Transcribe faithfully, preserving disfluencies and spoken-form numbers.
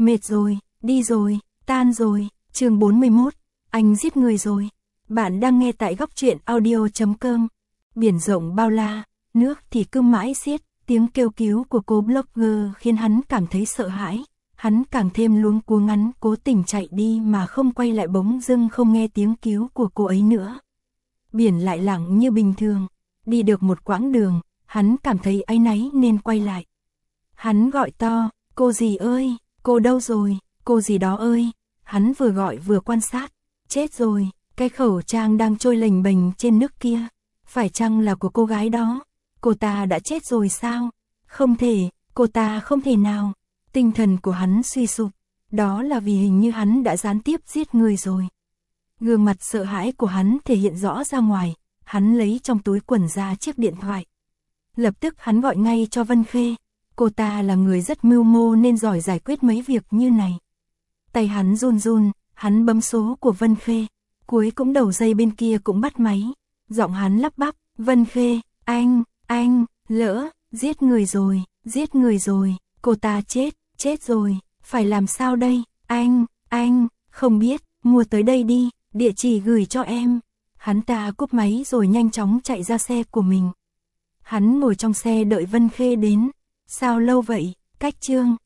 Mệt rồi, đi rồi, tan rồi. Chương bốn mươi mốt, anh giết người rồi. Bạn đang nghe tại góc truyện audio chấm com. Biển rộng bao la, nước thì cứ mãi xiết, tiếng kêu cứu của cô blogger khiến hắn cảm thấy sợ hãi. Hắn càng thêm luống cuống, ngắn cố tình chạy đi mà không quay lại, bỗng dưng không nghe tiếng cứu của cô ấy nữa. Biển lại lặng như bình thường. Đi được một quãng đường, hắn cảm thấy áy náy nên quay lại. Hắn gọi to, cô dì ơi, cô đâu rồi, cô dì đó ơi. Hắn vừa gọi vừa quan sát. Chết rồi, cái khẩu trang đang trôi lềnh bềnh trên nước kia. Phải chăng là của cô gái đó? Cô ta đã chết rồi sao? Không thể, cô ta không thể nào. Tinh thần của hắn suy sụp. Đó là vì hình như hắn đã gián tiếp giết người rồi. Gương mặt sợ hãi của hắn thể hiện rõ ra ngoài. Hắn lấy trong túi quần ra chiếc điện thoại. Lập tức hắn gọi ngay cho Vân Khê. Cô ta là người rất mưu mô nên giỏi giải quyết mấy việc như này. Tay hắn run run, hắn bấm số của Vân Khê. Cuối cũng đầu dây bên kia cũng bắt máy. Giọng hắn lắp bắp, Vân Khê, anh, anh, lỡ, giết người rồi, giết người rồi, cô ta chết, chết rồi, phải làm sao đây, anh, anh, không biết, mua tới đây đi, địa chỉ gửi cho em. Hắn ta cúp máy rồi nhanh chóng chạy ra xe của mình. Hắn ngồi trong xe đợi Vân Khê đến. Sao lâu vậy, Cách Trương,